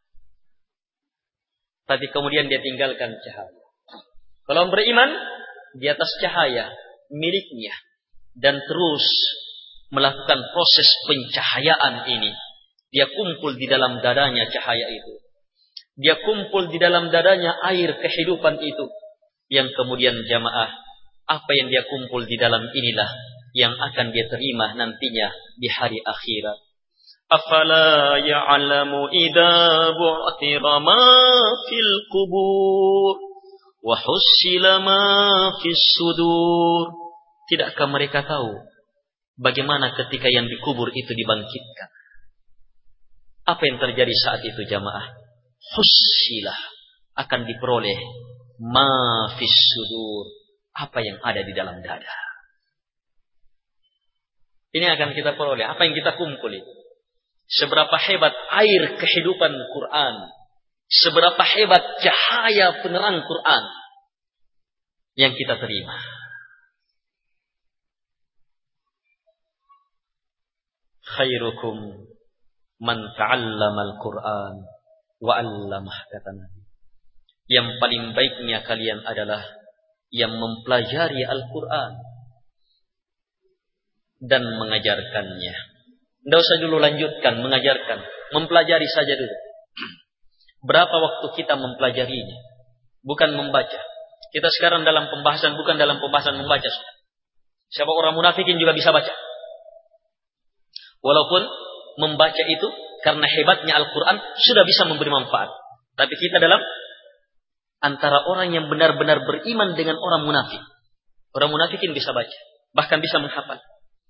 tapi kemudian dia tinggalkan cahaya. Kalau orang beriman di atas cahaya miliknya dan terus melakukan proses pencahayaan ini. Dia kumpul di dalam dadanya cahaya itu. Dia kumpul di dalam dadanya air kehidupan itu. Yang kemudian jamaah, apa yang dia kumpul di dalam inilah yang akan dia terima nantinya di hari akhirat. Afala ya'lamu idza bu'thira ma fil qubur wa hussila ma fis sudur. Tidakkah mereka tahu bagaimana ketika yang dikubur itu dibangkitkan? Apa yang terjadi saat itu jamaah? Hussilah, akan diperoleh ma fis sudur, apa yang ada di dalam dada. Ini akan kita peroleh, apa yang kita kumpuli. Seberapa hebat air kehidupan Quran, seberapa hebat cahaya penerang Quran yang kita terima. Khairukum man ta'allama al-Quran wa 'allamah, kata Nabi. Yang paling baiknya kalian adalah yang mempelajari Al-Quran dan mengajarkannya. Tidak usah dulu lanjutkan mengajarkan, mempelajari saja dulu. Berapa waktu kita mempelajarinya? Bukan membaca. Kita sekarang dalam pembahasan, bukan dalam pembahasan membaca. Siapa orang munafikin juga bisa baca. Walaupun membaca itu karena hebatnya Al-Quran sudah bisa memberi manfaat. Tapi kita dalam antara orang yang benar-benar beriman dengan orang munafik. Orang munafikin bisa baca, bahkan bisa menghafal.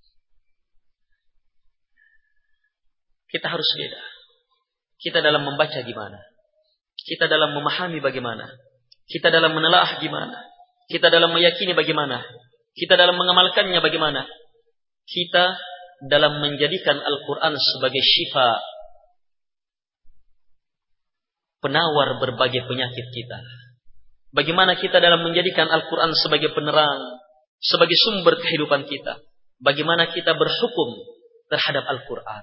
Kita harus beda. Kita dalam membaca gimana? Kita dalam memahami bagaimana? Kita dalam menelaah gimana? Kita dalam meyakini bagaimana? Kita dalam mengamalkannya bagaimana? Kita dalam menjadikan Al-Quran sebagai syifa, penawar berbagai penyakit kita. Bagaimana kita dalam menjadikan Al-Quran sebagai penerang, sebagai sumber kehidupan kita. Bagaimana kita berhukum terhadap Al-Quran.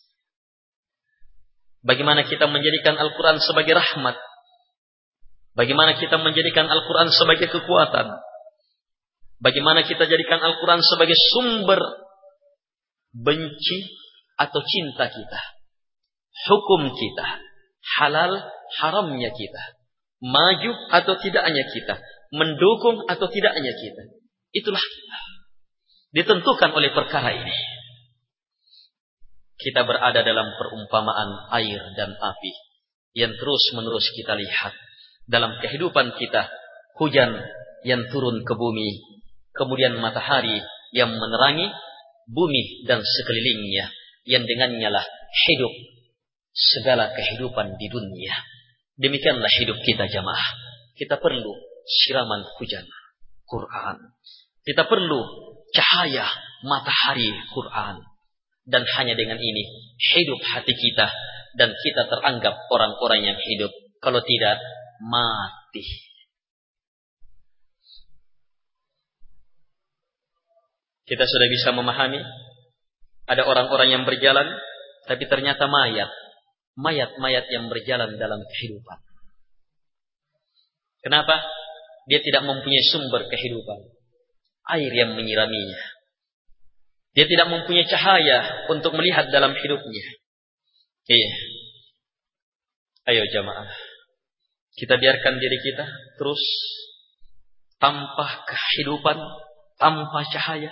Bagaimana kita menjadikan Al-Quran sebagai rahmat. Bagaimana kita menjadikan Al-Quran sebagai kekuatan. Bagaimana kita jadikan Al-Quran sebagai sumber benci atau cinta kita. Hukum kita. Halal haramnya kita. Maju atau tidaknya kita. Mendukung atau tidaknya kita. Itulah kita. Ditentukan oleh perkara ini. Kita berada dalam perumpamaan air dan api yang terus menerus kita lihat. dalam kehidupan kita, hujan yang turun ke bumi, kemudian matahari yang menerangi bumi dan sekelilingnya, yang dengannya lah hidup segala kehidupan di dunia. Demikianlah hidup kita jamaah. Kita perlu siraman hujan Quran. Kita perlu cahaya matahari Quran. Dan hanya dengan ini hidup hati kita, dan kita teranggap orang-orang yang hidup. Kalau tidak, mati. Kita sudah bisa memahami ada orang-orang yang berjalan, tapi ternyata mayat-mayat yang berjalan dalam kehidupan. Kenapa? Dia tidak mempunyai sumber kehidupan, air yang menyiraminya. Dia tidak mempunyai cahaya untuk melihat dalam hidupnya. Iya. Ayo jamaah, kita biarkan diri kita terus tanpa kehidupan, tanpa cahaya.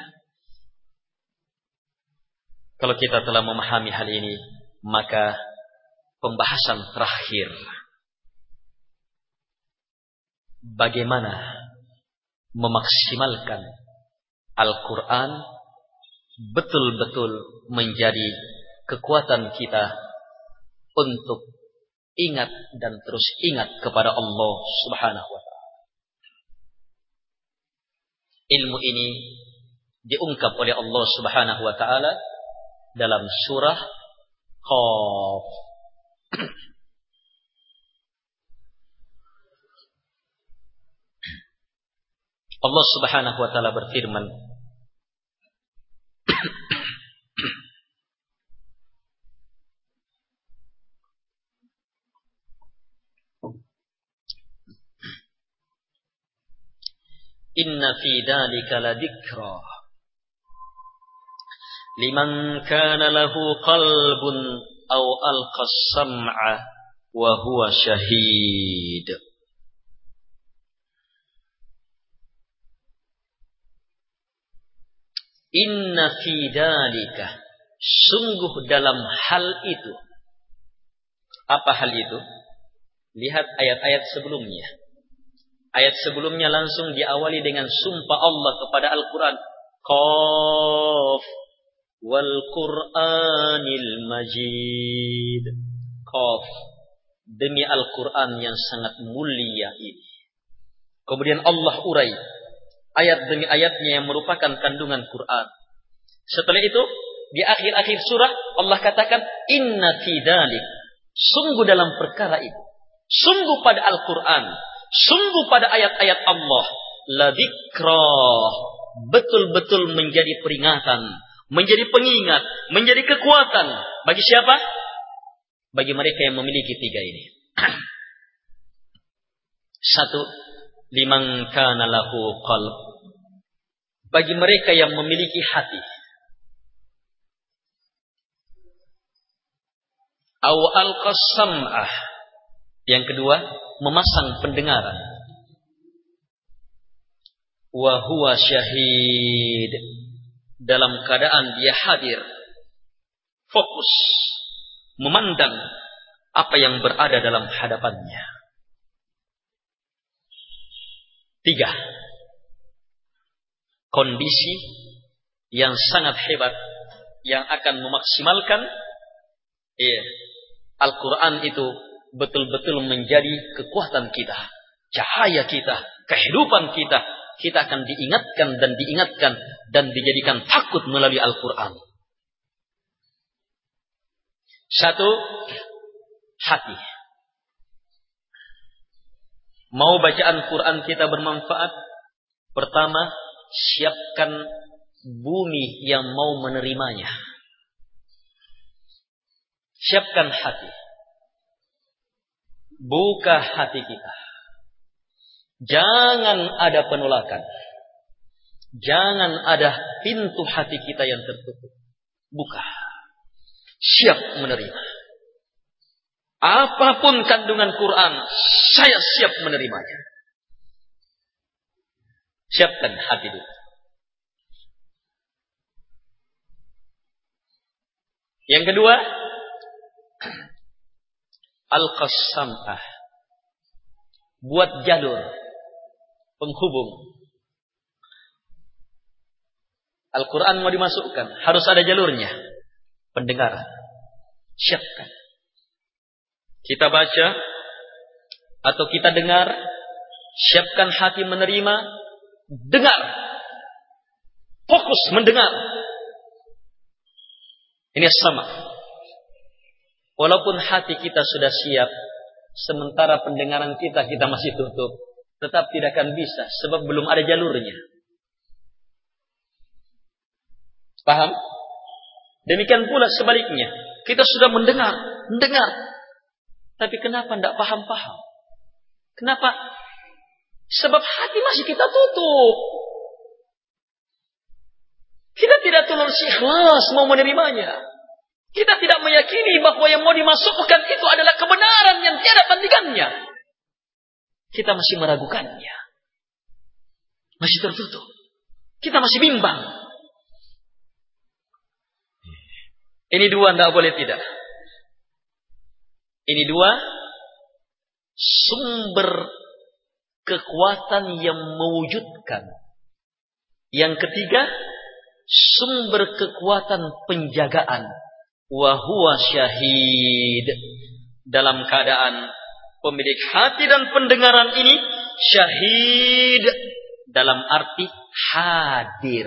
Kalau kita telah memahami hal ini, maka pembahasan terakhir, bagaimana memaksimalkan Al-Quran betul-betul menjadi kekuatan kita untuk ingat dan terus ingat kepada Allah Subhanahu wa ta'ala. Ilmu ini diungkap oleh Allah Subhanahu wa ta'ala dalam surah Qaf. Allah Subhanahu wa ta'ala berfirman, Inna fi dzalika ladzikra liman kana lahu qalbun aw alqa as-sam'a wa huwa syahid. Inna fi dzalika, sungguh dalam hal itu. Apa hal itu? Lihat ayat-ayat sebelumnya. Ayat sebelumnya langsung diawali dengan sumpah Allah kepada Al-Quran. Qaf wal Qur'anil Majid. Qaf, demi Al-Quran yang sangat mulia ini. Kemudian Allah urai ayat demi ayatnya yang merupakan kandungan Quran. Setelah itu, di akhir-akhir surah Allah katakan, Inna fi dzalik, sungguh dalam perkara itu, sungguh pada Al-Quran, sungguh pada ayat-ayat Allah, la dzikra, betul-betul menjadi peringatan, menjadi pengingat, menjadi kekuatan. Bagi siapa? Bagi mereka yang memiliki tiga ini. Satu, liman kana lahu qalb, bagi mereka yang memiliki hati. Aw alqas sam'ah, yang kedua, memasang pendengaran. Wa huwa syahid, dalam keadaan dia hadir, fokus, memandang apa yang berada dalam hadapannya. Tiga, kondisi yang sangat hebat yang akan memaksimalkan Al-Quran itu betul-betul menjadi kekuatan kita, cahaya kita, kehidupan kita. Kita akan diingatkan dan dijadikan takut melalui Al-Quran. Satu, hati. Mau bacaan Quran kita bermanfaat? Pertama, siapkan bumi yang mau menerimanya. Siapkan hati. Buka hati kita. Jangan ada penolakan. Jangan ada pintu hati kita yang tertutup. Buka. Siap menerima. Apapun kandungan Quran, saya siap menerimanya. Siapkan hati itu. Yang kedua, al-qasam'ah, buat jalur penghubung. Al-Quran mau dimasukkan, harus ada jalurnya. Pendengaran. Siapkan. Kita baca atau kita dengar, siapkan hati menerima, dengar. Fokus mendengar. Ini sama. Walaupun hati kita sudah siap, sementara pendengaran kita masih tutup, tetap tidak akan bisa, sebab belum ada jalurnya. Paham? Demikian pula sebaliknya. Kita sudah mendengar. Tapi kenapa tidak paham-paham? Kenapa? Sebab hati masih kita tutup. Kita tidak tulus ikhlas mau menerimanya. Kita tidak meyakini bahwa yang mau dimasukkan itu adalah kebenaran yang tiada tandingannya. Kita masih meragukannya. Masih tertutup. Kita masih bimbang. Ini dua tidak boleh tidak. Ini dua sumber kekuatan yang mewujudkan. Yang ketiga, sumber kekuatan penjagaan. Wa huwa syahid. Dalam keadaan pemilik hati dan pendengaran ini syahid dalam arti hadir.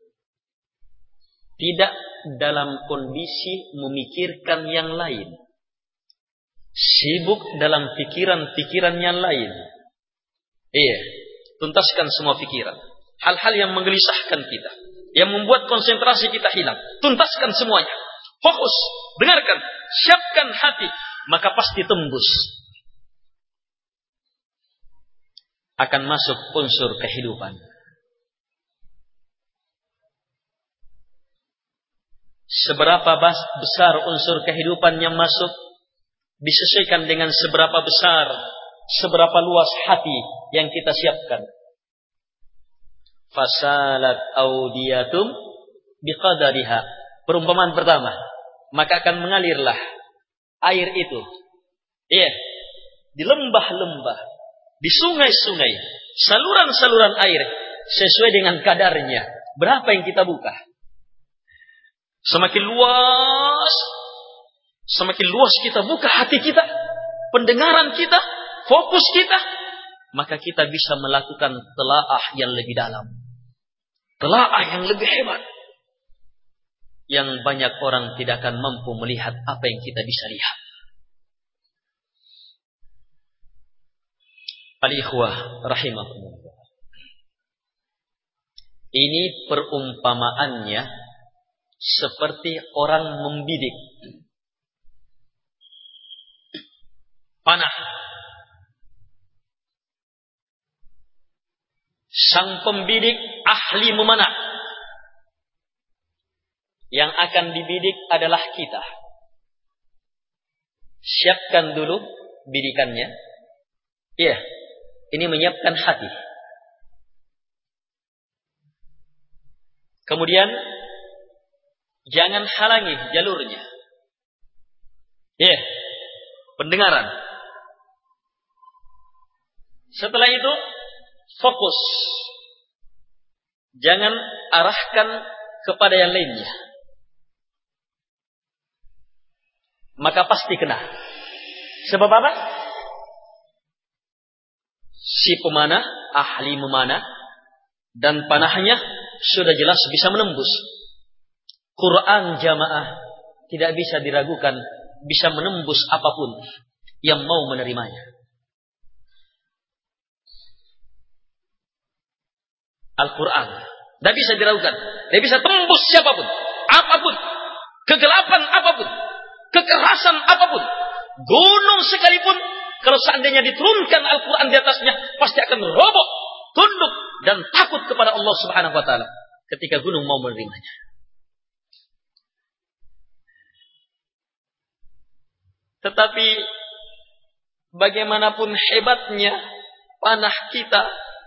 Tidak dalam kondisi memikirkan yang lain. Sibuk dalam pikiran-pikiran yang lain. Iya, tuntaskan semua pikiran. Hal-hal yang menggelisahkan kita, yang membuat konsentrasi kita hilang, tuntaskan semuanya. Fokus, dengarkan, siapkan hati, maka pasti tembus. Akan masuk unsur kehidupan. Seberapa besar unsur kehidupan yang masuk disesuaikan dengan seberapa besar, seberapa luas hati yang kita siapkan. Fasalat audiyatum biqadariha. Perumpamaan pertama, maka akan mengalirlah air itu. Iya, di lembah-lembah, di sungai-sungai, saluran-saluran air sesuai dengan kadarnya. Berapa yang kita buka? Semakin luas kita buka hati kita, pendengaran kita, fokus kita, maka kita bisa melakukan telaah yang lebih dalam. Telaah yang lebih hebat. Yang banyak orang tidak akan mampu melihat apa yang kita bisa lihat. Al-ikhwah rahimakumullah. Ini perumpamaannya seperti orang membidik panah. Sang pembidik ahli memanah. Yang akan dibidik adalah kita. Siapkan dulu bidikannya. Iya, ini menyiapkan hati. Kemudian jangan halangi jalurnya. Pendengaran. Setelah itu fokus. Jangan arahkan kepada yang lainnya. Maka pasti kena. Sebab apa? Si pemanah, ahli memanah, dan panahnya sudah jelas bisa menembus. Quran jamaah tidak bisa diragukan, bisa menembus apapun yang mau menerimanya. Al-Quran tidak bisa diragukan, tidak bisa tembus siapapun, apapun, kegelapan apapun, kekerasan apapun, gunung sekalipun, kalau seandainya diturunkan Al-Quran di atasnya, pasti akan roboh, tunduk dan takut kepada Allah Subhanahu Wa Taala ketika gunung mau menerimanya. Tetapi bagaimanapun hebatnya panah kita,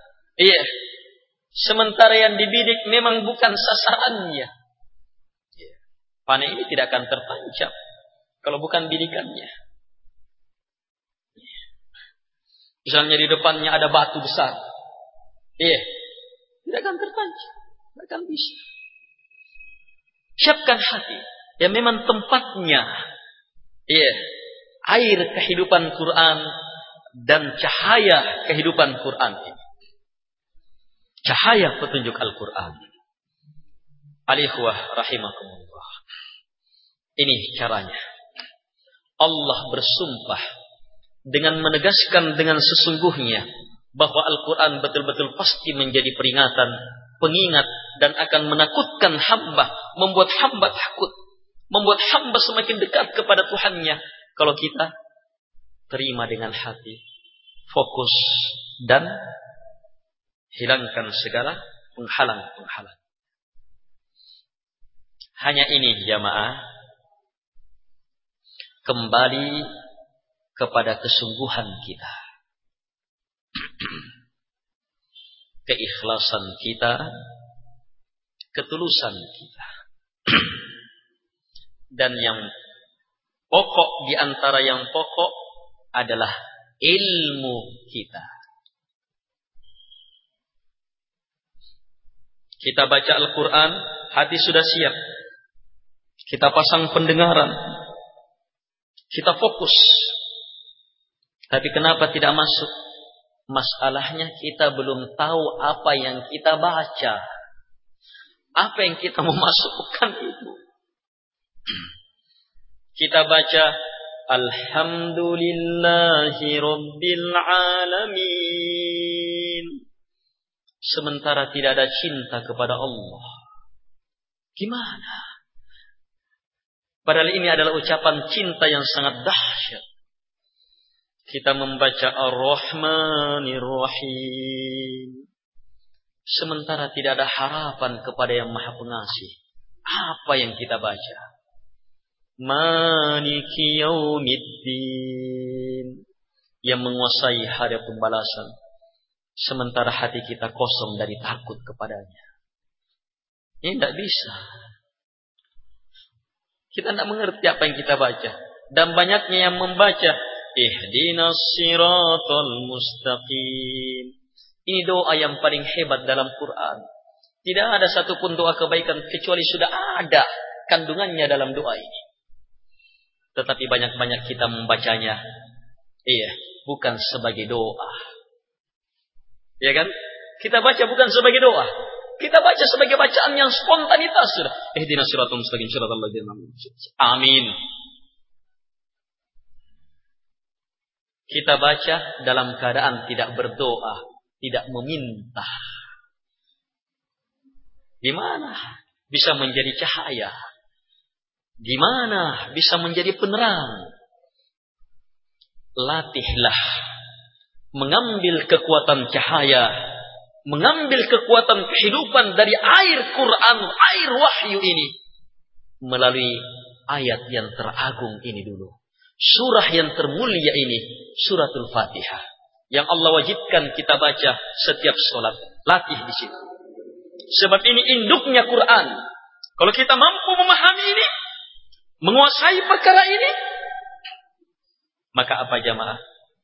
sementara yang dibidik memang bukan sasarannya. Panah ini tidak akan tertancap kalau bukan bidikannya. Misalnya di depannya ada batu besar. Tidak akan terpancing. Tidak akan bisa. Siapkan hati. Yang memang tempatnya. Air kehidupan Quran dan cahaya kehidupan Quran ini. Cahaya petunjuk Al-Quran. Al-ikhwah rahimakumullah. Ini caranya. Allah bersumpah dengan menegaskan dengan sesungguhnya bahwa Al-Quran betul-betul pasti menjadi peringatan, pengingat, dan akan menakutkan hamba, membuat hamba takut, membuat hamba semakin dekat kepada Tuhannya kalau kita terima dengan hati, fokus, dan hilangkan segala penghalang-penghalang. Hanya ini jamaah, kembali kepada kesungguhan kita, keikhlasan kita, ketulusan kita. Dan yang pokok di antara yang pokok adalah ilmu kita. Kita baca Al-Quran, hati sudah siap. Kita pasang pendengaran. Kita fokus. Tapi kenapa tidak masuk? Masalahnya kita belum tahu apa yang kita baca. Apa yang kita memasukkan itu. Kita baca Alhamdulillahi Rabbil Alamin. Sementara tidak ada cinta kepada Allah. Gimana? Padahal ini adalah ucapan cinta yang sangat dahsyat. Kita membaca Ar-Rahmanir Rahim. Sementara tidak ada harapan kepada yang Maha Pengasih. Apa yang kita baca? Maliki Yaumiddin. Yang menguasai hari pembalasan. Sementara hati kita kosong dari takut kepadanya. Ini tidak bisa. Kita tidak mengerti apa yang kita baca. Dan banyaknya yang membaca Ihdinas siratal mustaqim. Ini doa yang paling hebat dalam Quran. Tidak ada satupun doa kebaikan kecuali sudah ada kandungannya dalam doa ini. Tetapi banyak-banyak kita membacanya. Bukan sebagai doa. Ya kan? Kita baca bukan sebagai doa. Kita baca sebagai bacaan yang spontanitas sudah. Ihdinas siratal mustaqim siratal ladzina an'amta alaihim. Amin. Kita baca dalam keadaan tidak berdoa, tidak meminta. Di mana bisa menjadi cahaya? Di mana bisa menjadi penerang? Latihlah mengambil kekuatan cahaya, mengambil kekuatan kehidupan dari air Quran, air wahyu ini melalui ayat yang teragung ini dulu. Surah yang termulia ini, suratul Fatihah, yang Allah wajibkan kita baca setiap sholat. Latih di situ. Sebab ini induknya Quran. Kalau kita mampu memahami ini, menguasai perkara ini, maka apa jamaah?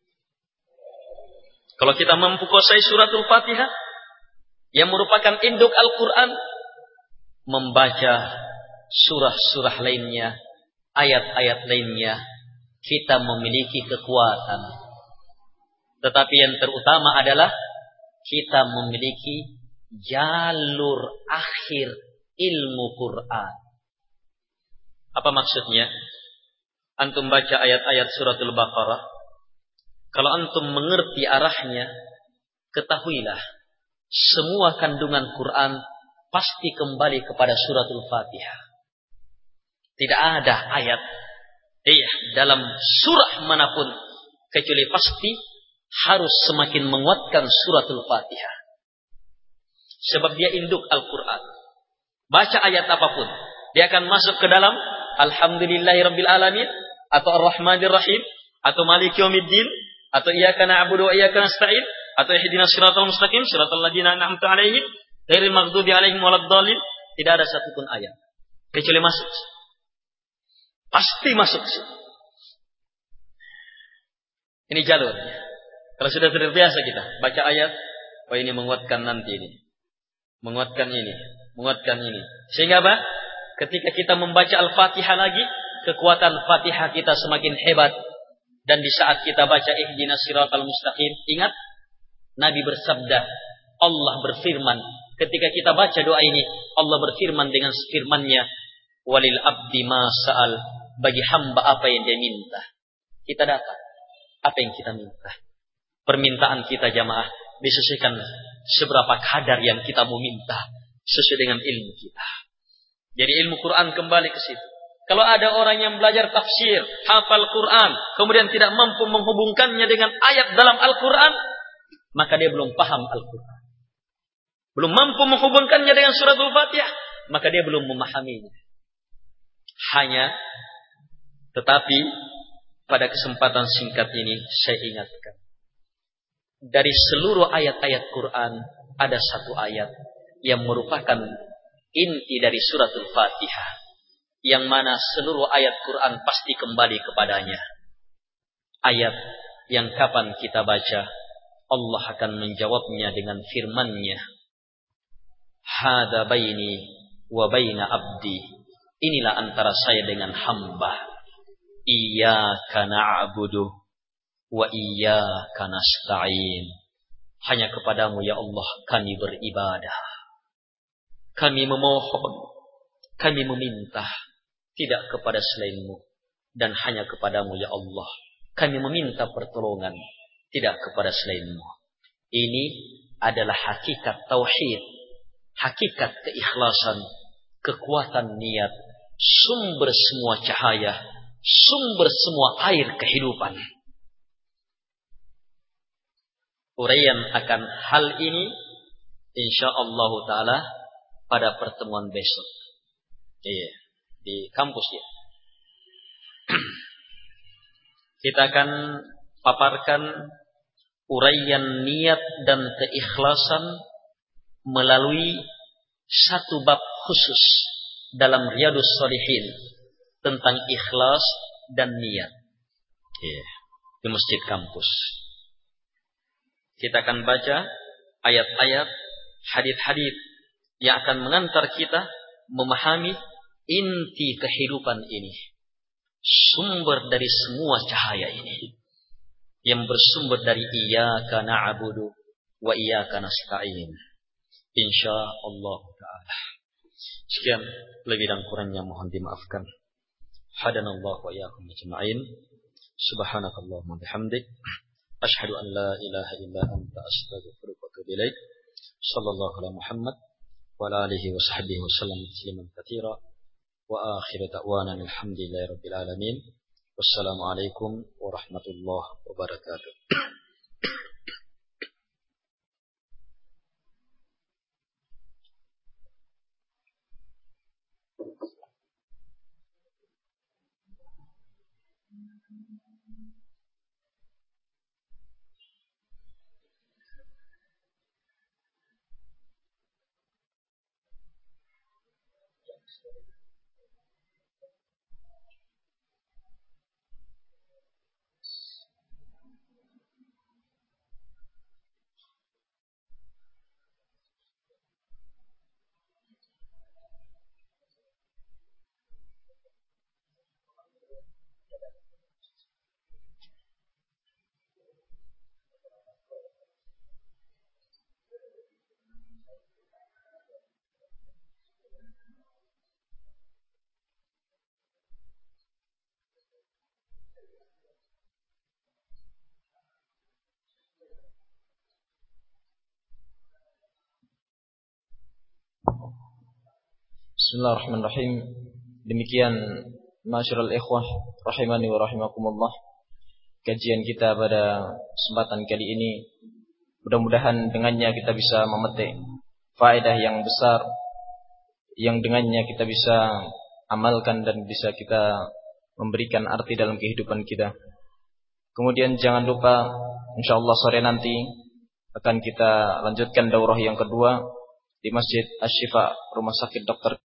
Kalau kita mampu kuasai suratul Fatihah, yang merupakan induk Al-Quran, membaca surah-surah lainnya, ayat-ayat lainnya, kita memiliki kekuatan. Tetapi yang terutama adalah kita memiliki jalur akhir ilmu Quran. Apa maksudnya? Antum baca ayat-ayat suratul Baqarah. Kalau antum mengerti arahnya, ketahuilah semua kandungan Quran pasti kembali kepada suratul Fatihah. Tidak ada ayat dalam surah manapun kecuali pasti harus semakin menguatkan suratul Fatihah. Sebab dia induk Al-Quran. Baca ayat apapun, dia akan masuk ke dalam Alhamdulillahirabbil alamin atau Ar-Rahmanir Rahim atau Maliki Yaumiddin atau Iyyaka na'budu wa iyyaka nasta'in atau Ihdinas siratal mustaqim siratal ladzina an'amta 'alaihim ghairil maghdubi 'alaihim waladdallin. Tidak ada satupun ayat kecuali masuk. Pasti masuk. Ini jalurnya. Kalau sudah terbiasa kita baca ayat, oh ini menguatkan nanti ini. Menguatkan ini, menguatkan ini. Sehingga apa? Ketika kita membaca Al-Fatihah lagi, kekuatan Fatihah kita semakin hebat. Dan di saat kita baca Ihdinas Siratal Mustaqim, ingat Nabi bersabda, Allah berfirman, ketika kita baca doa ini, Allah berfirman dengan firman-Nya, walil abdi ma sa'al, bagi hamba apa yang dia minta, kita dapat apa yang kita minta. Permintaan kita jamaah disesuaikan seberapa kadar yang kita mau minta sesuai dengan ilmu kita. Jadi ilmu Quran kembali ke situ. Kalau ada orang yang belajar tafsir, hafal Quran, kemudian tidak mampu menghubungkannya dengan ayat dalam Al-Quran, maka dia belum paham Al-Quran. Belum mampu menghubungkannya dengan suratul Fatihah, maka dia belum memahaminya. Tetapi pada kesempatan singkat ini saya ingatkan, dari seluruh ayat-ayat Quran ada satu ayat yang merupakan inti dari suratul Fatihah, yang mana seluruh ayat Quran pasti kembali kepadanya. Ayat yang kapan kita baca, Allah akan menjawabnya dengan firman-Nya, hada baini wa baina abdi, inilah antara saya dengan hamba. Iyyaka na'budu wa iyyaka nasta'in. Hanya kepadamu ya Allah kami beribadah, kami memohon, kami meminta, tidak kepada selainmu. Dan hanya kepadamu ya Allah kami meminta pertolongan, tidak kepada selainmu. Ini adalah hakikat tauhid, hakikat keikhlasan, kekuatan niat, sumber semua cahaya, sumber semua air kehidupan. Uraian akan hal ini insyaallah taala pada pertemuan besok. Di kampus ya. Kita akan paparkan uraian niat dan keikhlasan melalui satu bab khusus dalam Riyadhus Shalihin tentang ikhlas dan niat. Di masjid kampus. Kita akan baca ayat-ayat, hadits-hadits yang akan mengantar kita memahami inti kehidupan ini, sumber dari semua cahaya ini, yang bersumber dari iyyaka na'budu wa iyyaka nasta'in. Insyaallah taala. Sekian, lebih dan kurangnya mohon dimaafkan. Hadanallahu wa iyyakum ajma'in. Subhanakallahumma bihamdik, asyhadu an la ilaha illa anta, astaghfiruka wa atubu ilaik. Sallallahu ala Muhammad wa ala alihi wa sahbihi wa sallam tasliman katsira. Wa akhiru da'wana alhamdulillahi rabbil alamin. Wassalamu alaikum warahmatullahi wabarakatuh. Bismillahirrahmanirrahim. Demikian ma'asyiral ikhwah rahimani wa rahimakumullah, kajian kita pada kesempatan kali ini. Mudah-mudahan dengannya kita bisa memetik faedah yang besar, yang dengannya kita bisa amalkan dan bisa kita memberikan arti dalam kehidupan kita. Kemudian jangan lupa, insyaallah sore nanti akan kita lanjutkan daurah yang kedua di Masjid Asy-Syifa, Rumah Sakit Dr.